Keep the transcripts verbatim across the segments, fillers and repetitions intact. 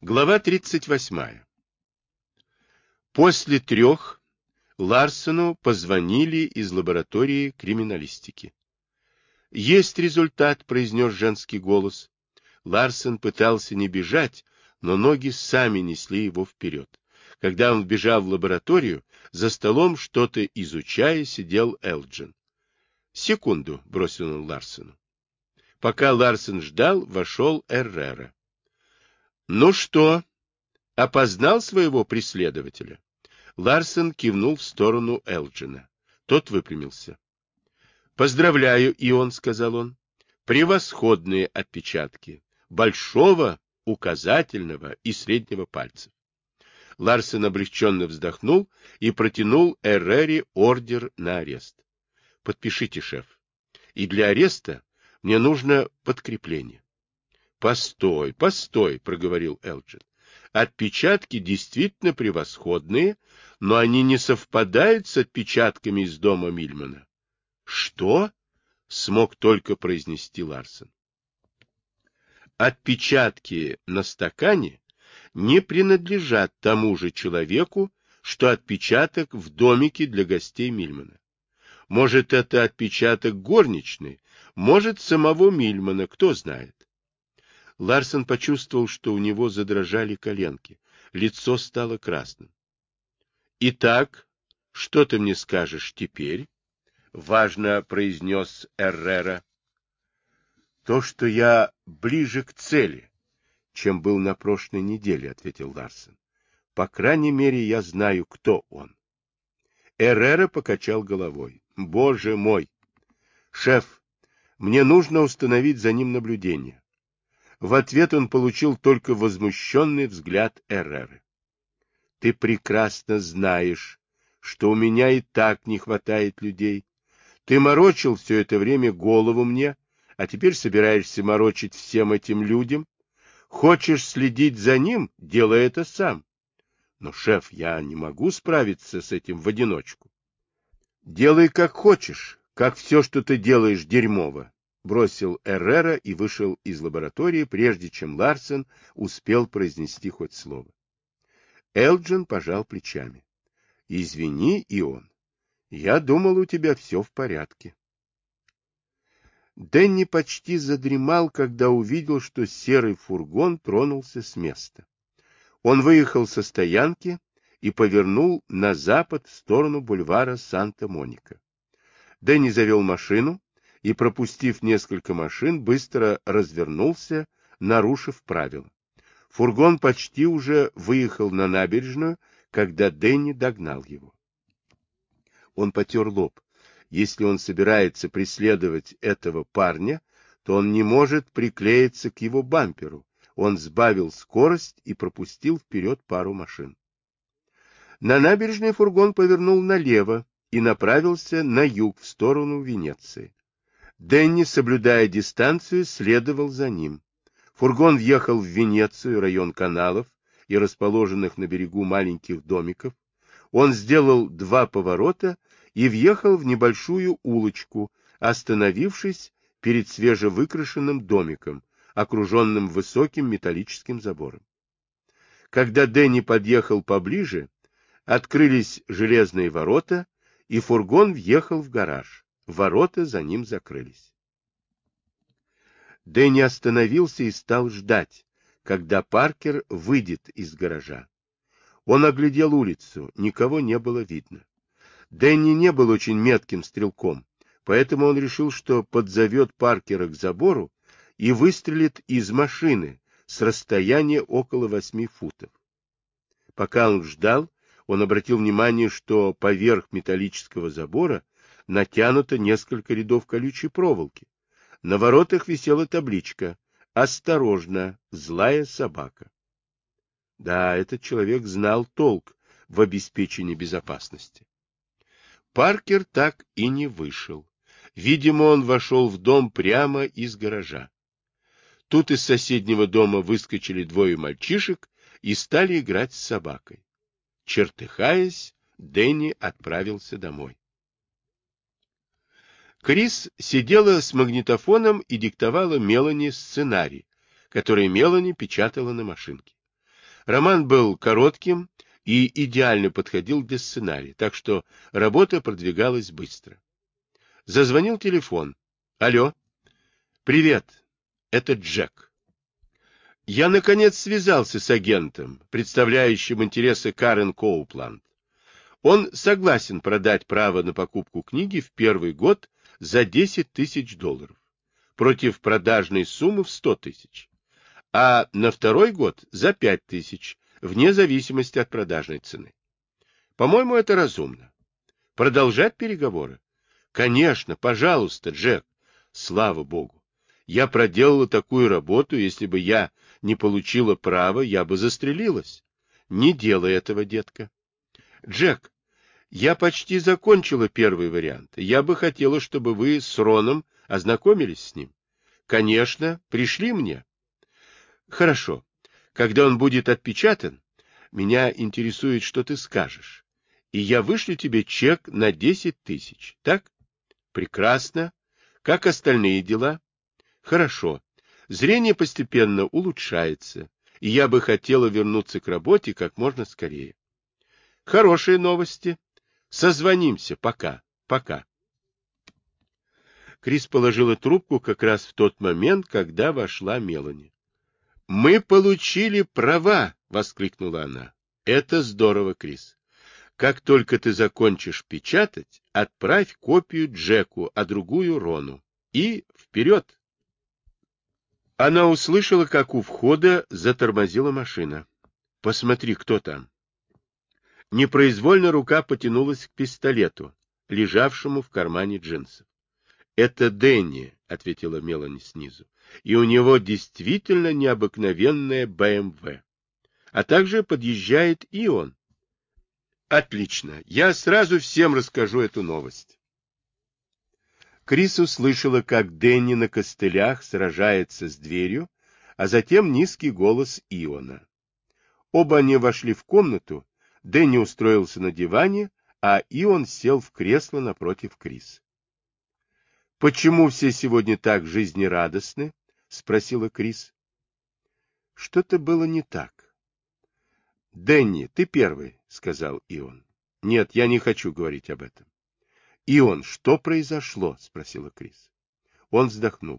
Глава тридцать восьмая. После трех Ларсену позвонили из лаборатории криминалистики. «Есть результат», — произнес женский голос. Ларсен пытался не бежать, но ноги сами несли его вперед. Когда он вбежал в лабораторию, за столом, что-то изучая, сидел Элджин. «Секунду», — бросил он Ларсену. Пока Ларсен ждал, вошел Эррера. «Ну что, опознал своего преследователя?» Ларсен кивнул в сторону Элджина. Тот выпрямился. «Поздравляю, Ион», — сказал он. «Превосходные отпечатки. Большого, указательного и среднего пальцев». Ларсен облегченно вздохнул и протянул Эррере ордер на арест. «Подпишите, шеф. И для ареста мне нужно подкрепление». «Постой, постой», — проговорил Элджин. «Отпечатки действительно превосходные, но они не совпадают с отпечатками из дома Мильмана». «Что?» — смог только произнести Ларсен. «Отпечатки на стакане не принадлежат тому же человеку, что отпечаток в домике для гостей Мильмана. Может, это отпечаток горничной, может, самого Мильмана, кто знает». Ларсен почувствовал, что у него задрожали коленки. Лицо стало красным. «Итак, что ты мне скажешь теперь?» — важно произнес Эррера. «То, что я ближе к цели, чем был на прошлой неделе», — ответил Ларсен. «По крайней мере, я знаю, кто он». Эррера покачал головой. «Боже мой! Шеф, мне нужно установить за ним наблюдение». В ответ он получил только возмущенный взгляд Эрреры. «Ты прекрасно знаешь, что у меня и так не хватает людей. Ты морочил все это время голову мне, а теперь собираешься морочить всем этим людям. Хочешь следить за ним, делай это сам. Но, шеф, я не могу справиться с этим в одиночку». «Делай как хочешь, как все, что ты делаешь, дерьмово», — бросил Эррера и вышел из лаборатории, прежде чем Ларсен успел произнести хоть слово. Элджин пожал плечами. «Извини, Ион, я думал, у тебя все в порядке». Дэнни почти задремал, когда увидел, что серый фургон тронулся с места. Он выехал со стоянки и повернул на запад в сторону бульвара Санта-Моника. Дэнни завел машину и, пропустив несколько машин, быстро развернулся, нарушив правила. Фургон почти уже выехал на набережную, когда Дэнни догнал его. Он потер лоб. Если он собирается преследовать этого парня, то он не может приклеиться к его бамперу. Он сбавил скорость и пропустил вперед пару машин. На набережной фургон повернул налево и направился на юг в сторону Венеции. Дэнни, соблюдая дистанцию, следовал за ним. Фургон въехал в Венецию, район каналов и расположенных на берегу маленьких домиков. Он сделал два поворота и въехал в небольшую улочку, остановившись перед свежевыкрашенным домиком, окруженным высоким металлическим забором. Когда Дэнни подъехал поближе, открылись железные ворота, и фургон въехал в гараж. Ворота за ним закрылись. Дэнни остановился и стал ждать, когда Паркер выйдет из гаража. Он оглядел улицу, никого не было видно. Дэнни не был очень метким стрелком, поэтому он решил, что подзовет Паркера к забору и выстрелит из машины с расстояния около восьми футов. Пока он ждал, он обратил внимание, что поверх металлического забора натянуто несколько рядов колючей проволоки. На воротах висела табличка «Осторожно, злая собака». Да, этот человек знал толк в обеспечении безопасности. Паркер так и не вышел. Видимо, он вошел в дом прямо из гаража. Тут из соседнего дома выскочили двое мальчишек и стали играть с собакой. Чертыхаясь, Дэнни отправился домой. Крис сидела с магнитофоном и диктовала Мелани сценарий, который Мелани печатала на машинке. Роман был коротким и идеально подходил для сценария, так что работа продвигалась быстро. Зазвонил телефон. Алло. Привет. Это Джек. Я, наконец, связался с агентом, представляющим интересы Карен Коупланд. Он согласен продать право на покупку книги в первый год за десять тысяч долларов против продажной суммы в сто тысяч, а на второй год за пять тысяч, вне зависимости от продажной цены. По-моему, это разумно. Продолжать переговоры? Конечно, пожалуйста, Джек. Слава Богу. Я проделала такую работу, если бы я не получила права, я бы застрелилась. Не делай этого, детка. Джек, я почти закончила первый вариант. Я бы хотела, чтобы вы с Роном ознакомились с ним. Конечно, пришли мне. Хорошо. Когда он будет отпечатан, меня интересует, что ты скажешь. И я вышлю тебе чек на десять тысяч, так? Прекрасно. Как остальные дела? Хорошо. Зрение постепенно улучшается, и я бы хотела вернуться к работе как можно скорее. Хорошие новости. Созвонимся. Пока. Пока. Крис положила трубку как раз в тот момент, когда вошла Мелани. «Мы получили права!» — воскликнула она. «Это здорово, Крис. Как только ты закончишь печатать, отправь копию Джеку, а другую Рону. И вперед!» Она услышала, как у входа затормозила машина. «Посмотри, кто там!» Непроизвольно рука потянулась к пистолету, лежавшему в кармане джинсов. «Это Дэнни», — ответила Мелани снизу, — «и у него действительно необыкновенная бэ эм вэ. А также подъезжает и он». «Отлично, я сразу всем расскажу эту новость». Крис услышала, как Дэнни на костылях сражается с дверью, а затем низкий голос Иона. Оба они вошли в комнату, Дэнни устроился на диване, а Ион сел в кресло напротив Крис. «Почему все сегодня так жизнерадостны?» — спросила Крис. Что-то было не так. «Дэнни, ты первый», — сказал Ион. «Нет, я не хочу говорить об этом». «Ион, что произошло?» — спросила Крис. Он вздохнул.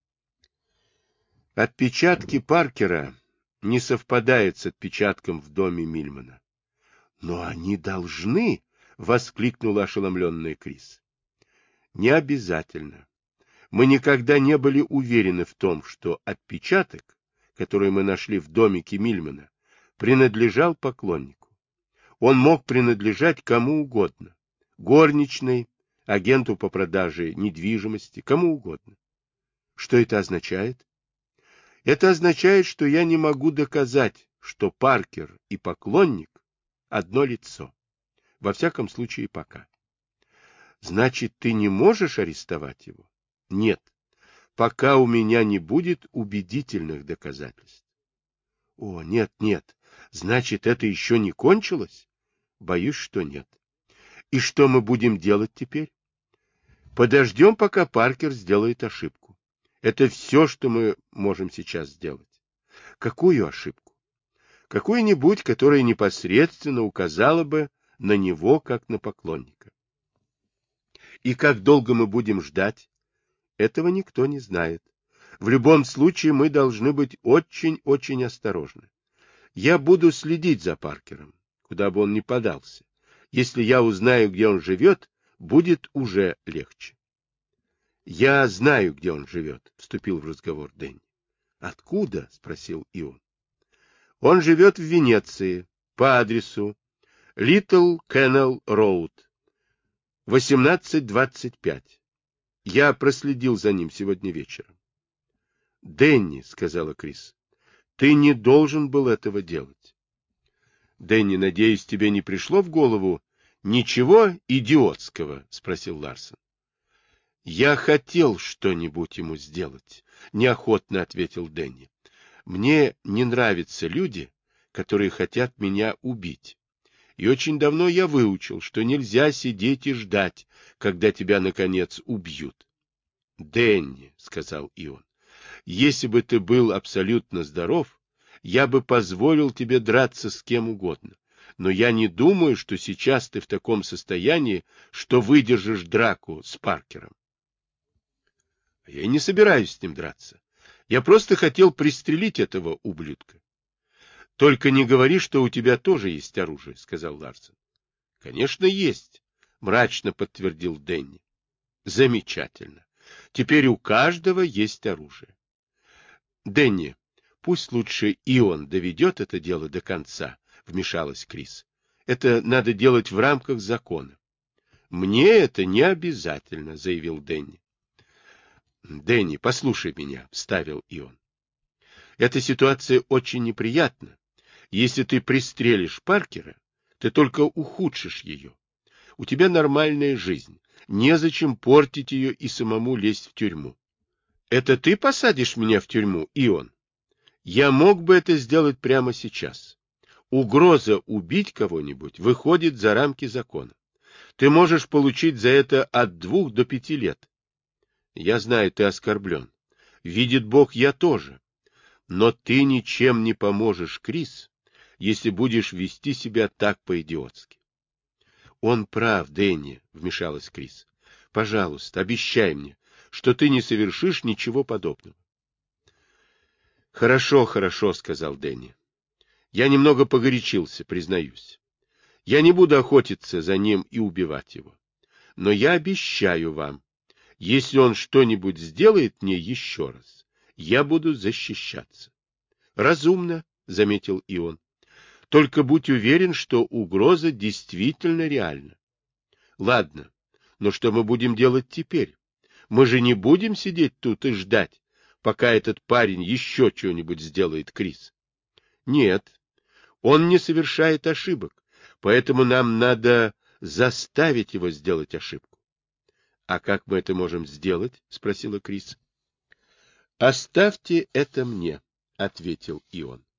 «Отпечатки Паркера не совпадают с отпечатком в доме Мильмана». «Но они должны!» — воскликнула ошеломленная Крис. «Не обязательно. Мы никогда не были уверены в том, что отпечаток, который мы нашли в домике Мильмана, принадлежал поклоннику. Он мог принадлежать кому угодно. Горничной, агенту по продаже недвижимости, кому угодно. Что это означает? Это означает, что я не могу доказать, что Паркер и поклонник одно лицо. Во всяком случае, пока. Значит, ты не можешь арестовать его? Нет, пока у меня не будет убедительных доказательств. О, нет, нет, значит, это еще не кончилось? Боюсь, что нет. И что мы будем делать теперь? Подождем, пока Паркер сделает ошибку. Это все, что мы можем сейчас сделать. Какую ошибку? Какую-нибудь, которая непосредственно указала бы на него, как на поклонника. И как долго мы будем ждать? Этого никто не знает. В любом случае мы должны быть очень-очень осторожны. Я буду следить за Паркером, куда бы он ни подался. Если я узнаю, где он живет, будет уже легче. — Я знаю, где он живет, — вступил в разговор Дэнни. — Откуда? — спросил Ион. — Он живет в Венеции, по адресу Литл Кеннел Роуд, восемнадцать двадцать пять. Я проследил за ним сегодня вечером. — Дэнни, — сказала Крис, — ты не должен был этого делать. — Дэнни, надеюсь, тебе не пришло в голову ничего идиотского? — спросил Ларсон. — Я хотел что-нибудь ему сделать, — неохотно ответил Дэнни. — Мне не нравятся люди, которые хотят меня убить. И очень давно я выучил, что нельзя сидеть и ждать, когда тебя, наконец, убьют. — Дэнни, — сказал Ион, — если бы ты был абсолютно здоров, я бы позволил тебе драться с кем угодно. Но я не думаю, что сейчас ты в таком состоянии, что выдержишь драку с Паркером. Я и не собираюсь с ним драться. Я просто хотел пристрелить этого ублюдка. — Только не говори, что у тебя тоже есть оружие, — сказал Ларсен. — Конечно, есть, — мрачно подтвердил Дэнни. — Замечательно. Теперь у каждого есть оружие. — Дэнни, пусть лучше Ион доведет это дело до конца, — вмешалась Крис. — Это надо делать в рамках закона. — Мне это не обязательно, — заявил Дэнни. — Дэнни, послушай меня, — вставил Ион. — Эта ситуация очень неприятна. Если ты пристрелишь Паркера, ты только ухудшишь ее. У тебя нормальная жизнь. Незачем портить ее и самому лезть в тюрьму. Это ты посадишь меня в тюрьму, Ион? Я мог бы это сделать прямо сейчас. Угроза убить кого-нибудь выходит за рамки закона. Ты можешь получить за это от двух до пяти лет. Я знаю, ты оскорблен. Видит Бог, я тоже. Но ты ничем не поможешь, Крис, если будешь вести себя так по-идиотски. — Он прав, Дэнни, — вмешалась Крис. — Пожалуйста, обещай мне, что ты не совершишь ничего подобного. — Хорошо, хорошо, — сказал Дэнни. — Я немного погорячился, признаюсь. Я не буду охотиться за ним и убивать его. Но я обещаю вам, если он что-нибудь сделает мне еще раз, я буду защищаться. — Разумно, — заметил Ион. — Только будь уверен, что угроза действительно реальна. — Ладно, но что мы будем делать теперь? Мы же не будем сидеть тут и ждать, пока этот парень еще что-нибудь сделает, Крис. — Нет, он не совершает ошибок, поэтому нам надо заставить его сделать ошибку. — А как мы это можем сделать? — спросила Крис. — Оставьте это мне, — ответил Ион.